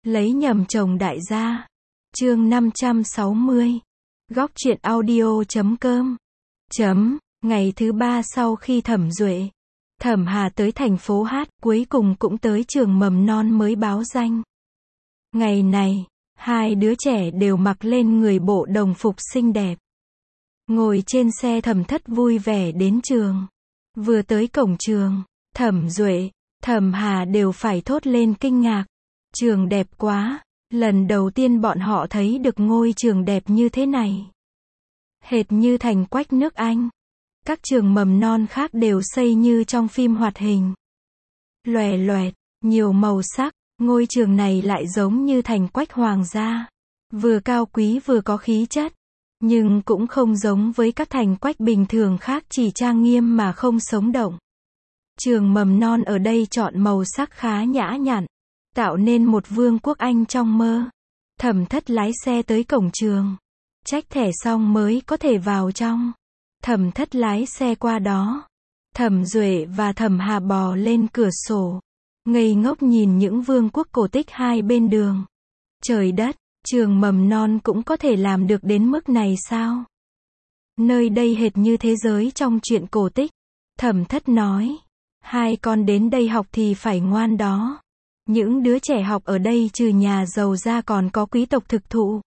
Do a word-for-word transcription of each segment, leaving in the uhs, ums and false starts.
Lấy nhầm chồng đại gia. Chương năm trăm sáu mươi. Góc truyện audio chấm com. Chấm. Ngày thứ ba sau khi Thẩm Duệ, Thẩm Hà tới thành phố Hát, cuối cùng cũng tới trường mầm non mới báo danh. Ngày này, hai đứa trẻ đều mặc lên người bộ đồng phục xinh đẹp. Ngồi trên xe Thẩm Thất vui vẻ đến trường. Vừa tới cổng trường, Thẩm Duệ, Thẩm Hà đều phải thốt lên kinh ngạc. Trường đẹp quá, lần đầu tiên bọn họ thấy được ngôi trường đẹp như thế này. Hệt như thành Quách nước Anh. Các trường mầm non khác đều xây như trong phim hoạt hình. Lòe loẹt, nhiều màu sắc, ngôi trường này lại giống như thành Quách hoàng gia. Vừa cao quý vừa có khí chất. Nhưng cũng không giống với các thành Quách bình thường khác chỉ trang nghiêm mà không sống động. Trường mầm non ở đây chọn màu sắc khá nhã nhặn, tạo nên một vương quốc Anh trong mơ. Thẩm Thất lái xe tới cổng trường. Trách thẻ xong mới có thể vào trong. Thẩm Thất lái xe qua đó. Thẩm Duệ và Thẩm Hà bò lên cửa sổ. Ngây ngốc nhìn những vương quốc cổ tích hai bên đường. Trời đất, trường mầm non cũng có thể làm được đến mức này sao? Nơi đây hệt như thế giới trong truyện cổ tích. Thẩm Thất nói. Hai con đến đây học thì phải ngoan đó. Những đứa trẻ học ở đây trừ nhà giàu ra còn có quý tộc thực thụ.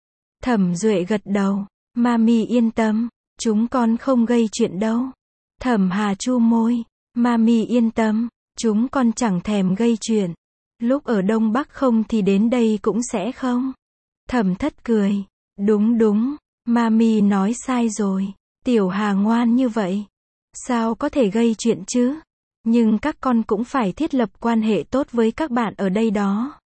Thẩm Duệ gật đầu. Mami yên tâm, chúng con không gây chuyện đâu. Thẩm Hà chu môi. Mami yên tâm, chúng con chẳng thèm gây chuyện. Lúc ở Đông Bắc không thì đến đây cũng sẽ không. Thẩm Thất cười. Đúng đúng, Mami nói sai rồi. Tiểu Hà ngoan như vậy, sao có thể gây chuyện chứ? Nhưng các con cũng phải thiết lập quan hệ tốt với các bạn ở đây đó.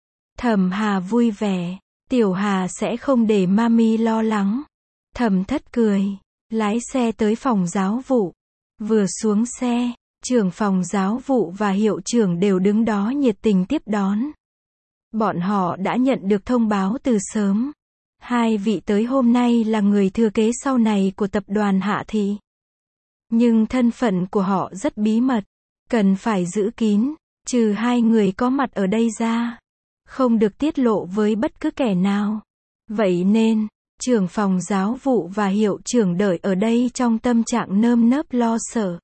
Thẩm Hà vui vẻ. Tiểu Hà sẽ không để Mami lo lắng. Thẩm Thất cười. Lái xe tới phòng giáo vụ. Vừa xuống xe, trưởng phòng giáo vụ và hiệu trưởng đều đứng đó nhiệt tình tiếp đón. Bọn họ đã nhận được thông báo từ sớm. Hai vị tới hôm nay là người thừa kế sau này của tập đoàn Hạ Thị. Nhưng thân phận của họ rất bí mật, cần phải giữ kín, trừ hai người có mặt ở đây ra. Không được tiết lộ với bất cứ kẻ nào. Vậy nên, trưởng phòng giáo vụ và hiệu trưởng đợi ở đây trong tâm trạng nơm nớp lo sợ.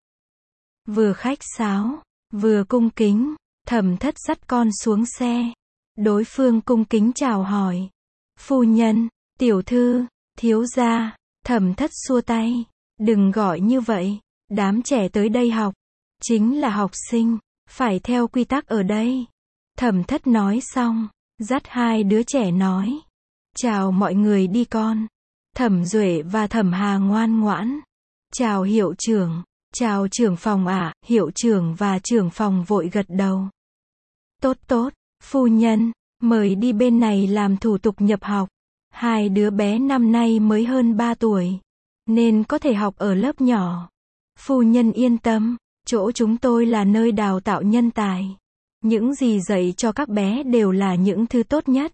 Vừa khách sáo, vừa cung kính, Thẩm Thất dắt con xuống xe. Đối phương cung kính chào hỏi. Phu nhân, tiểu thư, thiếu gia. Thẩm Thất xua tay. Đừng gọi như vậy. Đám trẻ tới đây học, chính là học sinh, phải theo quy tắc ở đây. Thẩm Thất nói xong, dắt hai đứa trẻ nói. Chào mọi người đi con. Thẩm Duệ và Thẩm Hà ngoan ngoãn. Chào hiệu trưởng. Chào trưởng phòng ạ. À. Hiệu trưởng và trưởng phòng vội gật đầu. Tốt tốt, phu nhân, mời đi bên này làm thủ tục nhập học. Hai đứa bé năm nay mới hơn ba tuổi, nên có thể học ở lớp nhỏ. Phu nhân yên tâm, chỗ chúng tôi là nơi đào tạo nhân tài. Những gì dạy cho các bé đều là những thứ tốt nhất.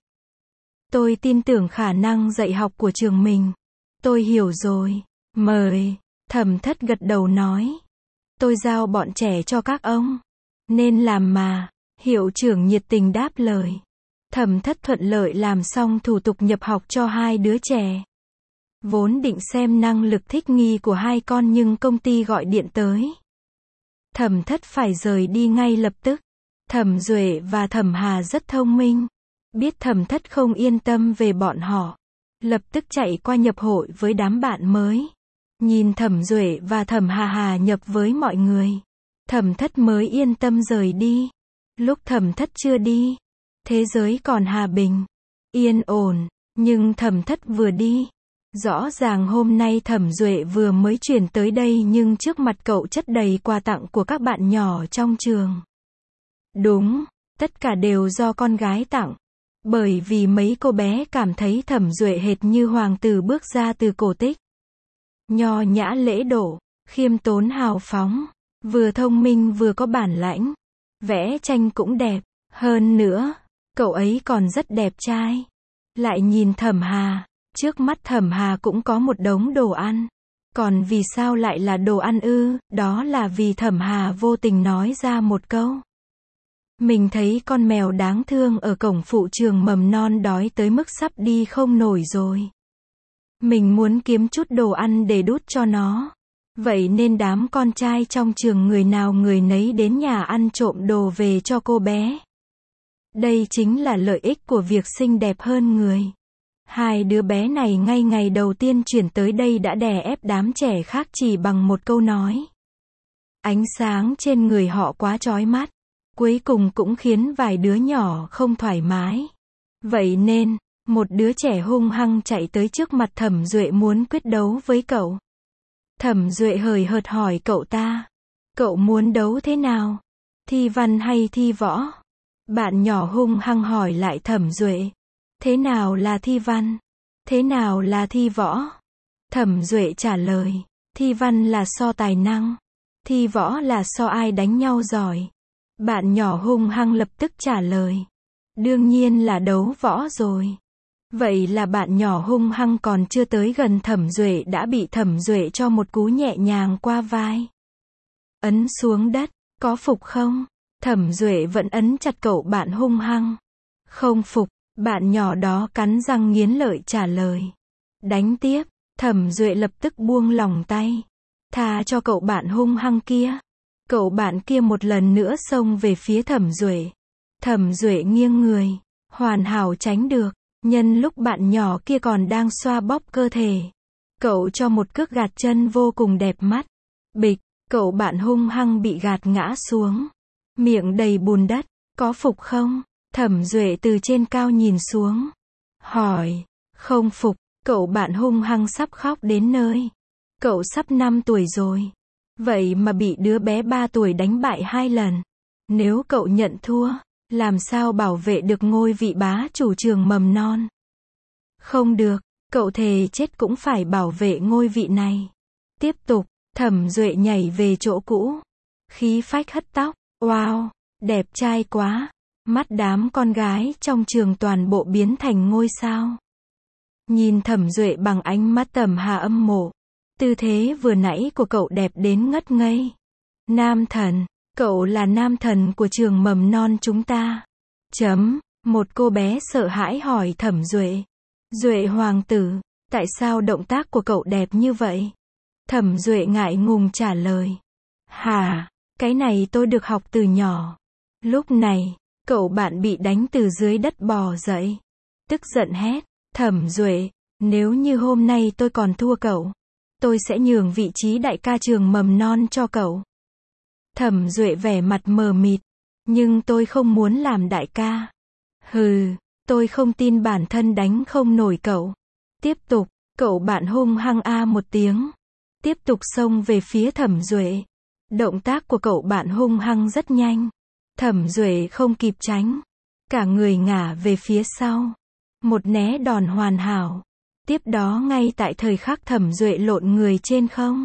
Tôi tin tưởng khả năng dạy học của trường mình. Tôi hiểu rồi. Mời. Thẩm Thất gật đầu nói. Tôi giao bọn trẻ cho các ông. Nên làm mà. Hiệu trưởng nhiệt tình đáp lời. Thẩm Thất thuận lợi làm xong thủ tục nhập học cho hai đứa trẻ. Vốn định xem năng lực thích nghi của hai con nhưng công ty gọi điện tới. Thẩm Thất phải rời đi ngay lập tức. Thẩm Duệ và Thẩm Hà rất thông minh. Biết Thẩm Thất không yên tâm về bọn họ. Lập tức chạy qua nhập hội với đám bạn mới. Nhìn Thẩm Duệ và Thẩm Hà Hà nhập với mọi người. Thẩm Thất mới yên tâm rời đi. Lúc Thẩm Thất chưa đi, thế giới còn hòa bình, yên ổn. Nhưng Thẩm Thất vừa đi, rõ ràng hôm nay Thẩm Duệ vừa mới chuyển tới đây nhưng trước mặt cậu chất đầy quà tặng của các bạn nhỏ trong trường. Đúng, tất cả đều do con gái tặng. Bởi vì mấy cô bé cảm thấy Thẩm Duệ hệt như hoàng tử bước ra từ cổ tích. Nho nhã lễ độ, khiêm tốn hào phóng, vừa thông minh vừa có bản lãnh. Vẽ tranh cũng đẹp, hơn nữa, cậu ấy còn rất đẹp trai. Lại nhìn Thẩm Hà, trước mắt Thẩm Hà cũng có một đống đồ ăn. Còn vì sao lại là đồ ăn ư? Đó là vì Thẩm Hà vô tình nói ra một câu. Mình thấy con mèo đáng thương ở cổng phụ trường mầm non đói tới mức sắp đi không nổi rồi. Mình muốn kiếm chút đồ ăn để đút cho nó. Vậy nên đám con trai trong trường người nào người nấy đến nhà ăn trộm đồ về cho cô bé. Đây chính là lợi ích của việc xinh đẹp hơn người. Hai đứa bé này ngay ngày đầu tiên chuyển tới đây đã đè ép đám trẻ khác chỉ bằng một câu nói. Ánh sáng trên người họ quá chói mắt. Cuối cùng cũng khiến vài đứa nhỏ không thoải mái. Vậy nên, một đứa trẻ hung hăng chạy tới trước mặt Thẩm Duệ muốn quyết đấu với cậu. Thẩm Duệ hời hợt hỏi cậu ta. Cậu muốn đấu thế nào? Thi văn hay thi võ? Bạn nhỏ hung hăng hỏi lại Thẩm Duệ. Thế nào là thi văn? Thế nào là thi võ? Thẩm Duệ trả lời. Thi văn là so tài năng. Thi võ là so ai đánh nhau giỏi. Bạn nhỏ hung hăng lập tức trả lời. Đương nhiên là đấu võ rồi. Vậy là bạn nhỏ hung hăng còn chưa tới gần Thẩm Duệ đã bị Thẩm Duệ cho một cú nhẹ nhàng qua vai. Ấn xuống đất, có phục không? Thẩm Duệ vẫn ấn chặt cậu bạn hung hăng. Không phục, bạn nhỏ đó cắn răng nghiến lợi trả lời. Đánh tiếp, Thẩm Duệ lập tức buông lỏng tay. Tha cho cậu bạn hung hăng kia. Cậu bạn kia một lần nữa xông về phía Thẩm Duệ. Thẩm Duệ nghiêng người, hoàn hảo tránh được. Nhân lúc bạn nhỏ kia còn đang xoa bóp cơ thể, cậu cho một cước gạt chân vô cùng đẹp mắt. Bịch, cậu bạn hung hăng bị gạt ngã xuống. Miệng đầy bùn đất, có phục không? Thẩm Duệ từ trên cao nhìn xuống. Hỏi, không phục, cậu bạn hung hăng sắp khóc đến nơi. Cậu sắp năm tuổi rồi. Vậy mà bị đứa bé ba tuổi đánh bại hai lần. Nếu cậu nhận thua, làm sao bảo vệ được ngôi vị bá chủ trường mầm non? Không được, cậu thề chết cũng phải bảo vệ ngôi vị này. Tiếp tục, Thẩm Duệ nhảy về chỗ cũ. Khí phách hất tóc, wow, đẹp trai quá. Mắt đám con gái trong trường toàn bộ biến thành ngôi sao. Nhìn Thẩm Duệ bằng ánh mắt tầm hà âm mộ. Tư thế vừa nãy của cậu đẹp đến ngất ngây. Nam thần, cậu là nam thần của trường mầm non chúng ta. Chấm, một cô bé sợ hãi hỏi Thẩm Duệ. Duệ hoàng tử, tại sao động tác của cậu đẹp như vậy? Thẩm Duệ ngại ngùng trả lời. Hả, cái này tôi được học từ nhỏ. Lúc này, cậu bạn bị đánh từ dưới đất bò dậy. Tức giận hét, Thẩm Duệ, nếu như hôm nay tôi còn thua cậu, tôi sẽ nhường vị trí đại ca trường mầm non cho cậu. Thẩm Duệ vẻ mặt mờ mịt, nhưng tôi không muốn làm đại ca. Hừ, tôi không tin bản thân đánh không nổi cậu. Tiếp tục, cậu bạn hung hăng a một tiếng. Tiếp tục xông về phía Thẩm Duệ. Động tác của cậu bạn hung hăng rất nhanh. Thẩm Duệ không kịp tránh. Cả người ngả về phía sau. Một né đòn hoàn hảo. Tiếp đó ngay tại thời khắc Thẩm Duệ lộn người trên không.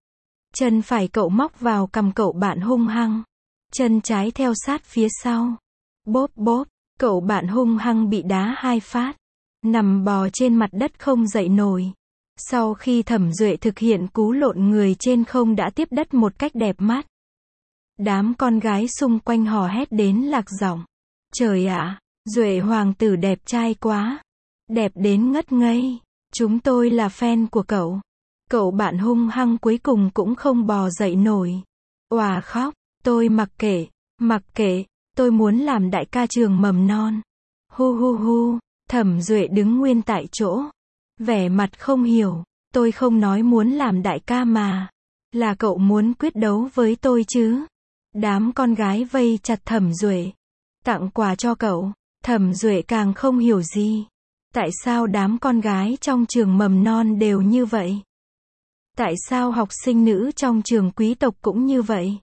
Chân phải cậu móc vào cằm cậu bạn hung hăng. Chân trái theo sát phía sau. Bốp bốp, cậu bạn hung hăng bị đá hai phát. Nằm bò trên mặt đất không dậy nổi. Sau khi Thẩm Duệ thực hiện cú lộn người trên không đã tiếp đất một cách đẹp mắt. Đám con gái xung quanh hò hét đến lạc giọng. Trời ạ, Duệ hoàng tử đẹp trai quá. Đẹp đến ngất ngây. Chúng tôi là fan của cậu. Cậu bạn hung hăng cuối cùng cũng không bò dậy nổi. Òa khóc, tôi mặc kệ, mặc kệ, tôi muốn làm đại ca trường mầm non. Hu hu hu, Thẩm Duệ đứng nguyên tại chỗ. Vẻ mặt không hiểu, tôi không nói muốn làm đại ca mà. Là cậu muốn quyết đấu với tôi chứ? Đám con gái vây chặt Thẩm Duệ. Tặng quà cho cậu. Thẩm Duệ càng không hiểu gì. Tại sao đám con gái trong trường mầm non đều như vậy? Tại sao học sinh nữ trong trường quý tộc cũng như vậy?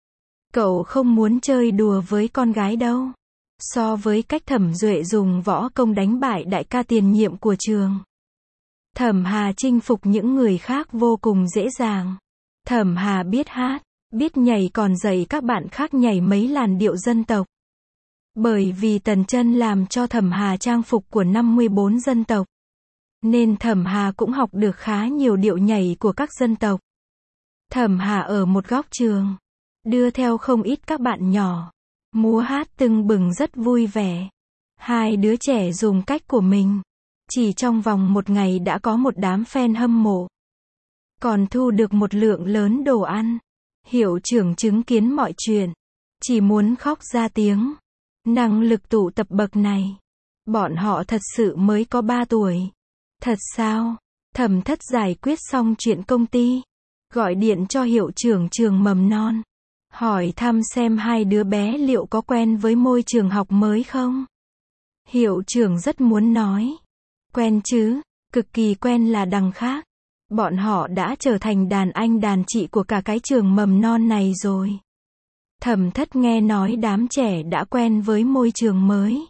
Cậu không muốn chơi đùa với con gái đâu. So với cách Thẩm Duệ dùng võ công đánh bại đại ca tiền nhiệm của trường, Thẩm Hà chinh phục những người khác vô cùng dễ dàng. Thẩm Hà biết hát, biết nhảy còn dạy các bạn khác nhảy mấy làn điệu dân tộc. Bởi vì Tần Chân làm cho Thẩm Hà trang phục của năm mươi bốn dân tộc, nên Thẩm Hà cũng học được khá nhiều điệu nhảy của các dân tộc. Thẩm Hà ở một góc trường, đưa theo không ít các bạn nhỏ. múa hát tưng bừng rất vui vẻ. Hai đứa trẻ dùng cách của mình. Chỉ trong vòng một ngày đã có một đám fan hâm mộ. Còn thu được một lượng lớn đồ ăn. Hiệu trưởng chứng kiến mọi chuyện. Chỉ muốn khóc ra tiếng. Năng lực tụ tập bậc này. Bọn họ thật sự mới có ba tuổi. Thật sao? Thẩm Thất giải quyết xong chuyện công ty. Gọi điện cho hiệu trưởng trường mầm non. Hỏi thăm xem hai đứa bé liệu có quen với môi trường học mới không? Hiệu trưởng rất muốn nói. Quen chứ, cực kỳ quen là đằng khác. Bọn họ đã trở thành đàn anh đàn chị của cả cái trường mầm non này rồi. Thẩm Thất nghe nói đám trẻ đã quen với môi trường mới.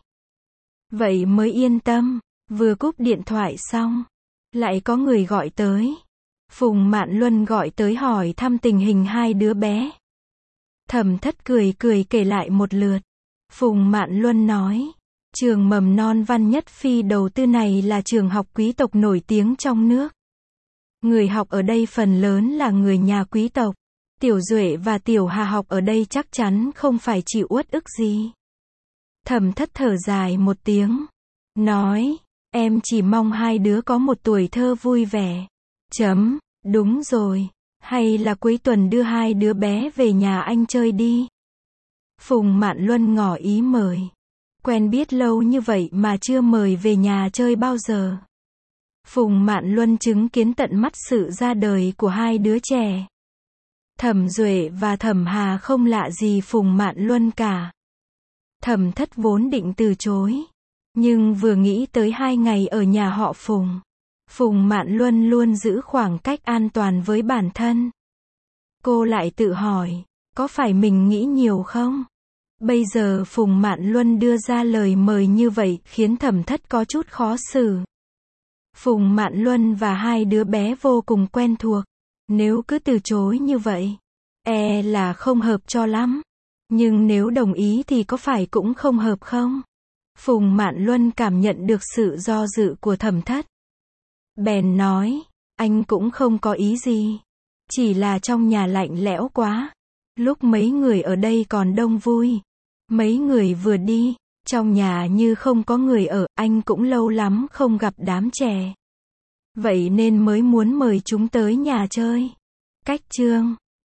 Vậy mới yên tâm, vừa cúp điện thoại xong. Lại có người gọi tới. Phùng Mạn Luân gọi tới hỏi thăm tình hình hai đứa bé. Thẩm Thất cười cười kể lại một lượt. Phùng Mạn Luân nói, trường mầm non Văn Nhất Phi đầu tư này là trường học quý tộc nổi tiếng trong nước. Người học ở đây phần lớn là người nhà quý tộc. Tiểu Duệ và Tiểu Hà học ở đây chắc chắn không phải chịu uất ức gì. Thẩm Thất thở dài một tiếng. Nói, em chỉ mong hai đứa có một tuổi thơ vui vẻ. Chấm, đúng rồi. Hay là cuối tuần đưa hai đứa bé về nhà anh chơi đi. Phùng Mạn Luân ngỏ ý mời. Quen biết lâu như vậy mà chưa mời về nhà chơi bao giờ. Phùng Mạn Luân chứng kiến tận mắt sự ra đời của hai đứa trẻ. Thẩm Duệ và Thẩm Hà không lạ gì Phùng Mạn Luân cả. Thẩm Thất vốn định từ chối. Nhưng vừa nghĩ tới hai ngày ở nhà họ Phùng. Phùng Mạn Luân luôn giữ khoảng cách an toàn với bản thân. Cô lại tự hỏi, có phải mình nghĩ nhiều không? Bây giờ Phùng Mạn Luân đưa ra lời mời như vậy khiến Thẩm Thất có chút khó xử. Phùng Mạn Luân và hai đứa bé vô cùng quen thuộc. Nếu cứ từ chối như vậy, e là không hợp cho lắm. Nhưng nếu đồng ý thì có phải cũng không hợp không? Phùng Mạn Luân cảm nhận được sự do dự của Thẩm Thất. Bèn nói, anh cũng không có ý gì. Chỉ là trong nhà lạnh lẽo quá. Lúc mấy người ở đây còn đông vui. Mấy người vừa đi, trong nhà như không có người ở, anh cũng lâu lắm không gặp đám trẻ. Vậy nên mới muốn mời chúng tới nhà chơi. Cách chương